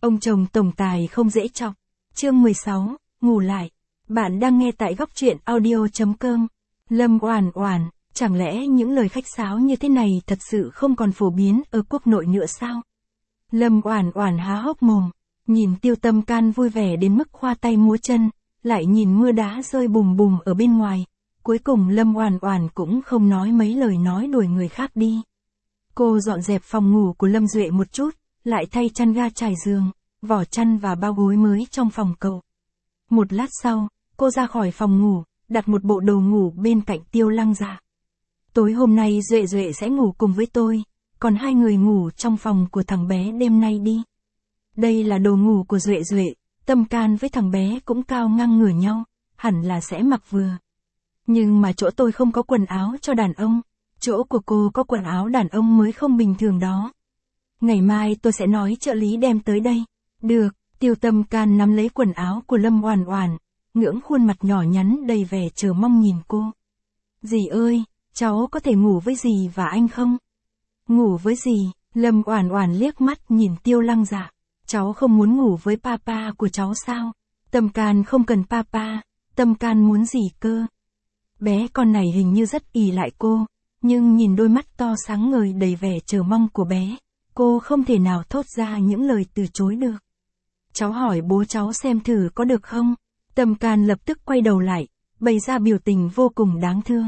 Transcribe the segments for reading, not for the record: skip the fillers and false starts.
Ông chồng tổng tài không dễ chọc. Chương 16, ngủ lại. Bạn đang nghe tại góc truyện audio.com. Lâm Oản Oản, chẳng lẽ những lời khách sáo như thế này thật sự không còn phổ biến ở quốc nội nữa sao? Lâm Oản Oản há hốc mồm, nhìn Tiêu Tâm Can vui vẻ đến mức khoa tay múa chân, lại nhìn mưa đá rơi bùm bùm ở bên ngoài. Cuối cùng Lâm Oản Oản cũng không nói mấy lời nói đuổi người khác đi. Cô dọn dẹp phòng ngủ của Lâm Duệ một chút, lại thay chăn ga trải giường, vỏ chăn và bao gối mới trong phòng cậu. Một lát sau, cô ra khỏi phòng ngủ, đặt một bộ đồ ngủ bên cạnh Tiêu Lăng Dạ. Tối hôm nay Duệ Duệ sẽ ngủ cùng với tôi, còn hai người ngủ trong phòng của thằng bé đêm nay đi. Đây là đồ ngủ của Duệ Duệ, Tâm Can với thằng bé cũng cao ngang ngửa nhau, hẳn là sẽ mặc vừa. Nhưng mà chỗ tôi không có quần áo cho đàn ông, chỗ của cô có quần áo đàn ông mới không bình thường đó. Ngày mai tôi sẽ nói trợ lý đem tới đây. Được, Tiêu Tâm Can nắm lấy quần áo của Lâm Oản Oản, ngưỡng khuôn mặt nhỏ nhắn đầy vẻ chờ mong nhìn cô. Dì ơi, cháu có thể ngủ với dì và anh không? Ngủ với dì? Lâm Oản Oản liếc mắt nhìn Tiêu Lăng Dạ. Cháu không muốn ngủ với papa của cháu sao? Tâm Can không cần papa, Tâm Can muốn gì cơ? Bé con này hình như rất ỷ lại cô, nhưng nhìn đôi mắt to sáng ngời đầy vẻ chờ mong của bé, cô không thể nào thốt ra những lời từ chối được. Cháu hỏi bố cháu xem thử có được không? Tâm Can lập tức quay đầu lại, bày ra biểu tình vô cùng đáng thương.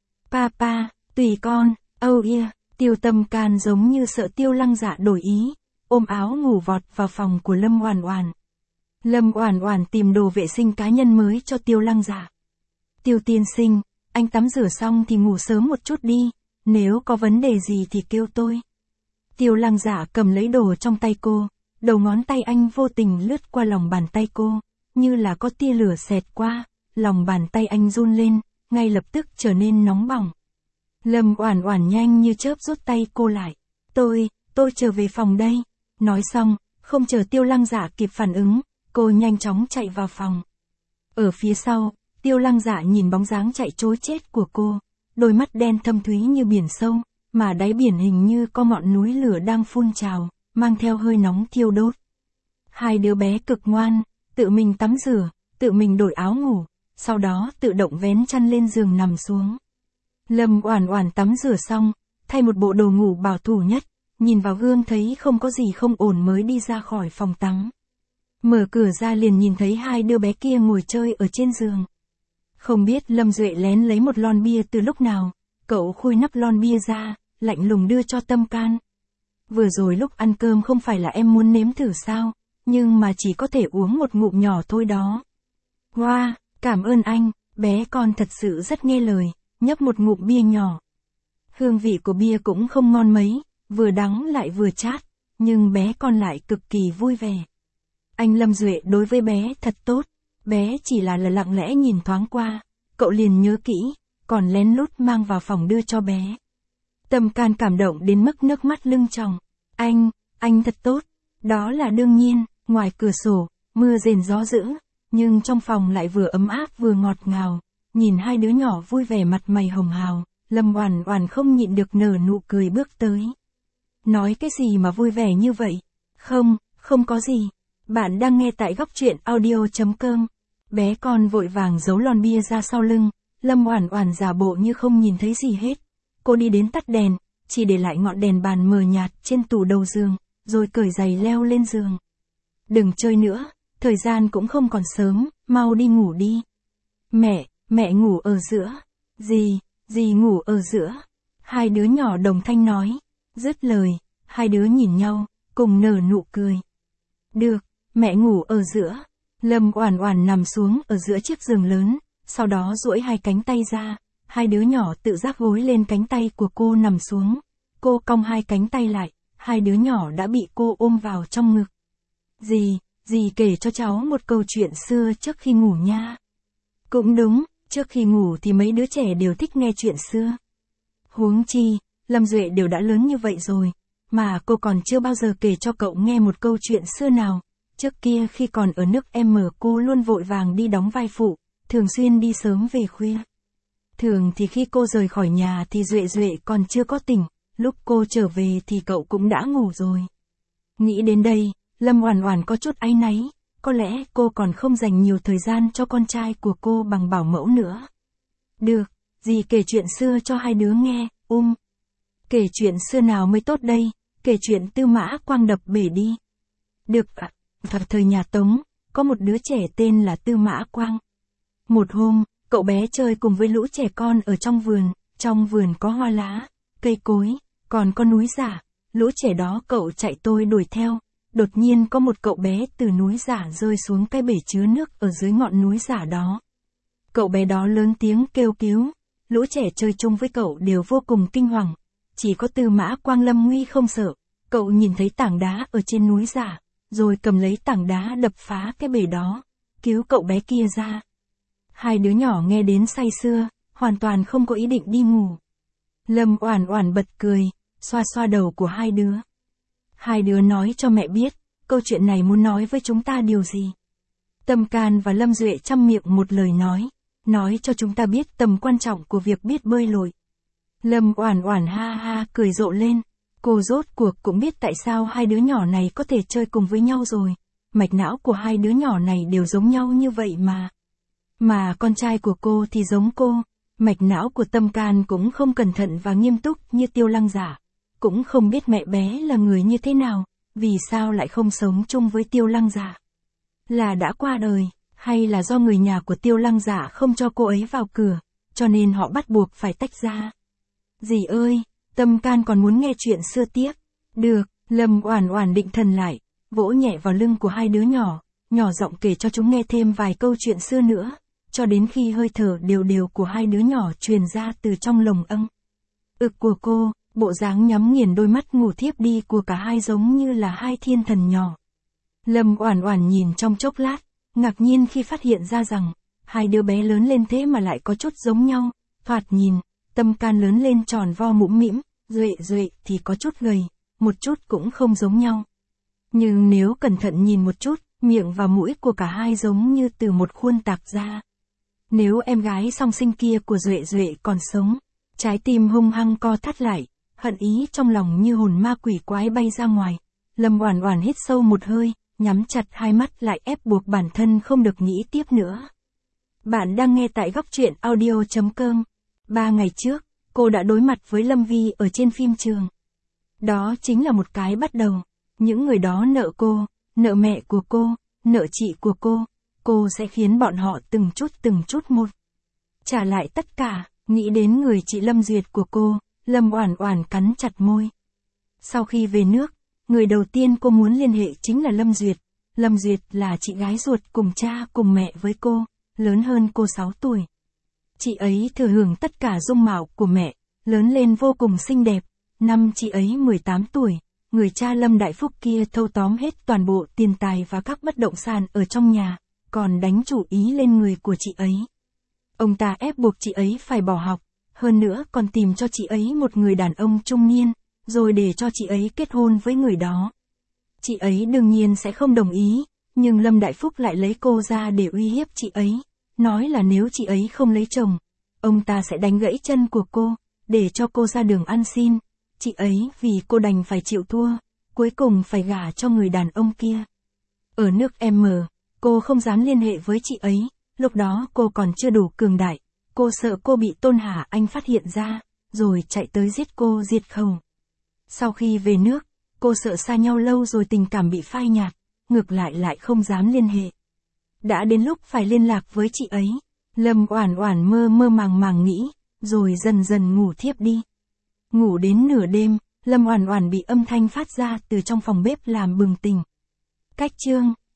Papa, tùy con, oh yeah. Tiêu Tâm Can giống như sợ Tiêu Lăng Dạ đổi ý, ôm áo ngủ vọt vào phòng của Lâm Oản Oản. Lâm Oản Oản tìm đồ vệ sinh cá nhân mới cho Tiêu Lăng Dạ. Tiêu tiên sinh, anh tắm rửa xong thì ngủ sớm một chút đi, nếu có vấn đề gì thì kêu tôi. Tiêu Lăng Dạ cầm lấy đồ trong tay cô, đầu ngón tay anh vô tình lướt qua lòng bàn tay cô, như là có tia lửa xẹt qua, lòng bàn tay anh run lên, ngay lập tức trở nên nóng bỏng. Lâm Oản Oản nhanh như chớp rút tay cô lại. Tôi trở về phòng đây. Nói xong, không chờ Tiêu Lăng Dạ kịp phản ứng, cô nhanh chóng chạy vào phòng. Ở phía sau, Tiêu Lăng Dạ nhìn bóng dáng chạy trối chết của cô, đôi mắt đen thâm thúy như biển sâu, mà đáy biển hình như có ngọn núi lửa đang phun trào, mang theo hơi nóng thiêu đốt. Hai đứa bé cực ngoan, tự mình tắm rửa, tự mình đổi áo ngủ, sau đó tự động vén chăn lên giường nằm xuống. Lâm Oản Oản tắm rửa xong, thay một bộ đồ ngủ bảo thủ nhất, nhìn vào gương thấy không có gì không ổn mới đi ra khỏi phòng tắm. Mở cửa ra liền nhìn thấy hai đứa bé kia ngồi chơi ở trên giường. Không biết Lâm Duệ lén lấy một lon bia từ lúc nào, cậu khui nắp lon bia ra, lạnh lùng đưa cho Tâm Can. Vừa rồi lúc ăn cơm không phải là em muốn nếm thử sao, nhưng mà chỉ có thể uống một ngụm nhỏ thôi đó. Wow, cảm ơn anh, bé con thật sự rất nghe lời, nhấp một ngụm bia nhỏ. Hương vị của bia cũng không ngon mấy, vừa đắng lại vừa chát, nhưng bé con lại cực kỳ vui vẻ. Anh Lâm Duệ đối với bé thật tốt, bé chỉ là lặng lẽ nhìn thoáng qua, cậu liền nhớ kỹ, còn lén lút mang vào phòng đưa cho bé. Tâm Can cảm động đến mức nước mắt lưng tròng. Anh thật tốt, đó là đương nhiên. Ngoài cửa sổ, mưa rền gió dữ, nhưng trong phòng lại vừa ấm áp vừa ngọt ngào. Nhìn hai đứa nhỏ vui vẻ mặt mày hồng hào, Lâm Oản Oản không nhịn được nở nụ cười bước tới. Nói cái gì mà vui vẻ như vậy? Không có gì. Bạn đang nghe tại góc truyện audio.com. Bé con vội vàng giấu lon bia ra sau lưng, Lâm Oản Oản giả bộ như không nhìn thấy gì hết. Cô đi đến tắt đèn, chỉ để lại ngọn đèn bàn mờ nhạt trên tủ đầu giường, rồi cởi giày leo lên giường. Đừng chơi nữa, thời gian cũng không còn sớm, mau đi ngủ đi. Mẹ ngủ ở giữa. Dì ngủ ở giữa. Hai đứa nhỏ đồng thanh nói. Dứt lời, hai đứa nhìn nhau, cùng nở nụ cười. Được, mẹ ngủ ở giữa. Lâm Oản Oản nằm xuống ở giữa chiếc giường lớn, sau đó duỗi hai cánh tay ra, hai đứa nhỏ tự giác gối lên cánh tay của cô nằm xuống. Cô cong hai cánh tay lại, hai đứa nhỏ đã bị cô ôm vào trong ngực. Dì kể cho cháu một câu chuyện xưa trước khi ngủ nha. Cũng đúng, trước khi ngủ thì mấy đứa trẻ đều thích nghe chuyện xưa. Huống chi, Lâm Duệ đều đã lớn như vậy rồi, mà cô còn chưa bao giờ kể cho cậu nghe một câu chuyện xưa nào. Trước kia khi còn ở nước M cô luôn vội vàng đi đóng vai phụ, thường xuyên đi sớm về khuya. Thường thì khi cô rời khỏi nhà thì Duệ Duệ còn chưa có tỉnh, lúc cô trở về thì cậu cũng đã ngủ rồi. Nghĩ đến đây, Lâm Oản Oản có chút áy náy, có lẽ cô còn không dành nhiều thời gian cho con trai của cô bằng bảo mẫu nữa. Được, dì kể chuyện xưa cho hai đứa nghe, Kể chuyện xưa nào mới tốt đây, kể chuyện Tư Mã Quang đập bể đi. Được ạ, vào thời nhà Tống, có một đứa trẻ tên là Tư Mã Quang. Một hôm, cậu bé chơi cùng với lũ trẻ con ở trong vườn có hoa lá, cây cối, còn có núi giả, lũ trẻ đó cậu chạy tôi đuổi theo, đột nhiên có một cậu bé từ núi giả rơi xuống cái bể chứa nước ở dưới ngọn núi giả đó. Cậu bé đó lớn tiếng kêu cứu, lũ trẻ chơi chung với cậu đều vô cùng kinh hoàng, chỉ có Tư Mã Quang lâm nguy không sợ, cậu nhìn thấy tảng đá ở trên núi giả, rồi cầm lấy tảng đá đập phá cái bể đó, cứu cậu bé kia ra. Hai đứa nhỏ nghe đến say sưa, hoàn toàn không có ý định đi ngủ. Lâm Oản Oản bật cười, xoa xoa đầu của hai đứa. Hai đứa nói cho mẹ biết, câu chuyện này muốn nói với chúng ta điều gì. Tâm Can và Lâm Duệ chăm miệng một lời nói cho chúng ta biết tầm quan trọng của việc biết bơi lội. Lâm Oản Oản ha ha cười rộ lên, cô rốt cuộc cũng biết tại sao hai đứa nhỏ này có thể chơi cùng với nhau rồi, mạch não của hai đứa nhỏ này đều giống nhau như vậy mà. Mà con trai của cô thì giống cô, mạch não của Tâm Can cũng không cẩn thận và nghiêm túc như Tiêu Lăng Giả, cũng không biết mẹ bé là người như thế nào, vì sao lại không sống chung với Tiêu Lăng Giả. Là đã qua đời, hay là do người nhà của Tiêu Lăng Giả không cho cô ấy vào cửa, cho nên họ bắt buộc phải tách ra. Dì ơi, Tâm Can còn muốn nghe chuyện xưa tiếp. Được, Lâm Oản Oản định thần lại, vỗ nhẹ vào lưng của hai đứa nhỏ, nhỏ giọng kể cho chúng nghe thêm vài câu chuyện xưa nữa, cho đến khi hơi thở đều đều của hai đứa nhỏ truyền ra từ trong lồng âng. Ực của cô, bộ dáng nhắm nghiền đôi mắt ngủ thiếp đi của cả hai giống như là hai thiên thần nhỏ. Lâm Oản Oản nhìn trong chốc lát, ngạc nhiên khi phát hiện ra rằng, hai đứa bé lớn lên thế mà lại có chút giống nhau, thoạt nhìn, Tâm Can lớn lên tròn vo mũm mĩm, Duệ thì có chút gầy, một chút cũng không giống nhau. Nhưng nếu cẩn thận nhìn một chút, miệng và mũi của cả hai giống như từ một khuôn tạc ra. Nếu em gái song sinh kia của Duệ còn sống, trái tim hung hăng co thắt lại, hận ý trong lòng như hồn ma quỷ quái bay ra ngoài. Lâm Oản Oản hít sâu một hơi, nhắm chặt hai mắt lại ép buộc bản thân không được nghĩ tiếp nữa. Bạn đang nghe tại Góc Truyện Audio.com. 3 ngày trước, cô đã đối mặt với Lâm Vi ở trên phim trường. Đó chính là một cái bắt đầu. Những người đó nợ cô, nợ mẹ của cô, nợ chị của cô sẽ khiến bọn họ từng chút một trả lại tất cả. Nghĩ đến người chị Lâm Duyệt của cô, Lâm Oản Oản cắn chặt môi. Sau khi về nước, người đầu tiên cô muốn liên hệ chính là Lâm Duyệt. Lâm Duyệt là chị gái ruột cùng cha cùng mẹ với cô, lớn hơn cô 6 tuổi. Chị ấy thừa hưởng tất cả dung mạo của mẹ, lớn lên vô cùng xinh đẹp. Năm chị ấy 18 tuổi, người cha Lâm Đại Phúc kia thâu tóm hết toàn bộ tiền tài và các bất động sản ở trong nhà, còn đánh chủ ý lên người của chị ấy. Ông ta ép buộc chị ấy phải bỏ học, hơn nữa còn tìm cho chị ấy một người đàn ông trung niên, rồi để cho chị ấy kết hôn với người đó. Chị ấy đương nhiên sẽ không đồng ý, nhưng Lâm Đại Phúc lại lấy cô ra để uy hiếp chị ấy, nói là nếu chị ấy không lấy chồng, ông ta sẽ đánh gãy chân của cô, để cho cô ra đường ăn xin. Chị ấy vì cô đành phải chịu thua, cuối cùng phải gả cho người đàn ông kia. Ở nước M, cô không dám liên hệ với chị ấy, lúc đó cô còn chưa đủ cường đại, cô sợ cô bị Tôn Hà Anh phát hiện ra, rồi chạy tới giết cô diệt khẩu. Sau khi về nước, cô sợ xa nhau lâu rồi tình cảm bị phai nhạt, ngược lại không dám liên hệ. Đã đến lúc phải liên lạc với chị ấy, Lâm Oản Oản mơ màng nghĩ, rồi dần dần ngủ thiếp đi. Ngủ đến nửa đêm, Lâm Oản Oản bị âm thanh phát ra từ trong phòng bếp làm bừng tỉnh. Cách chương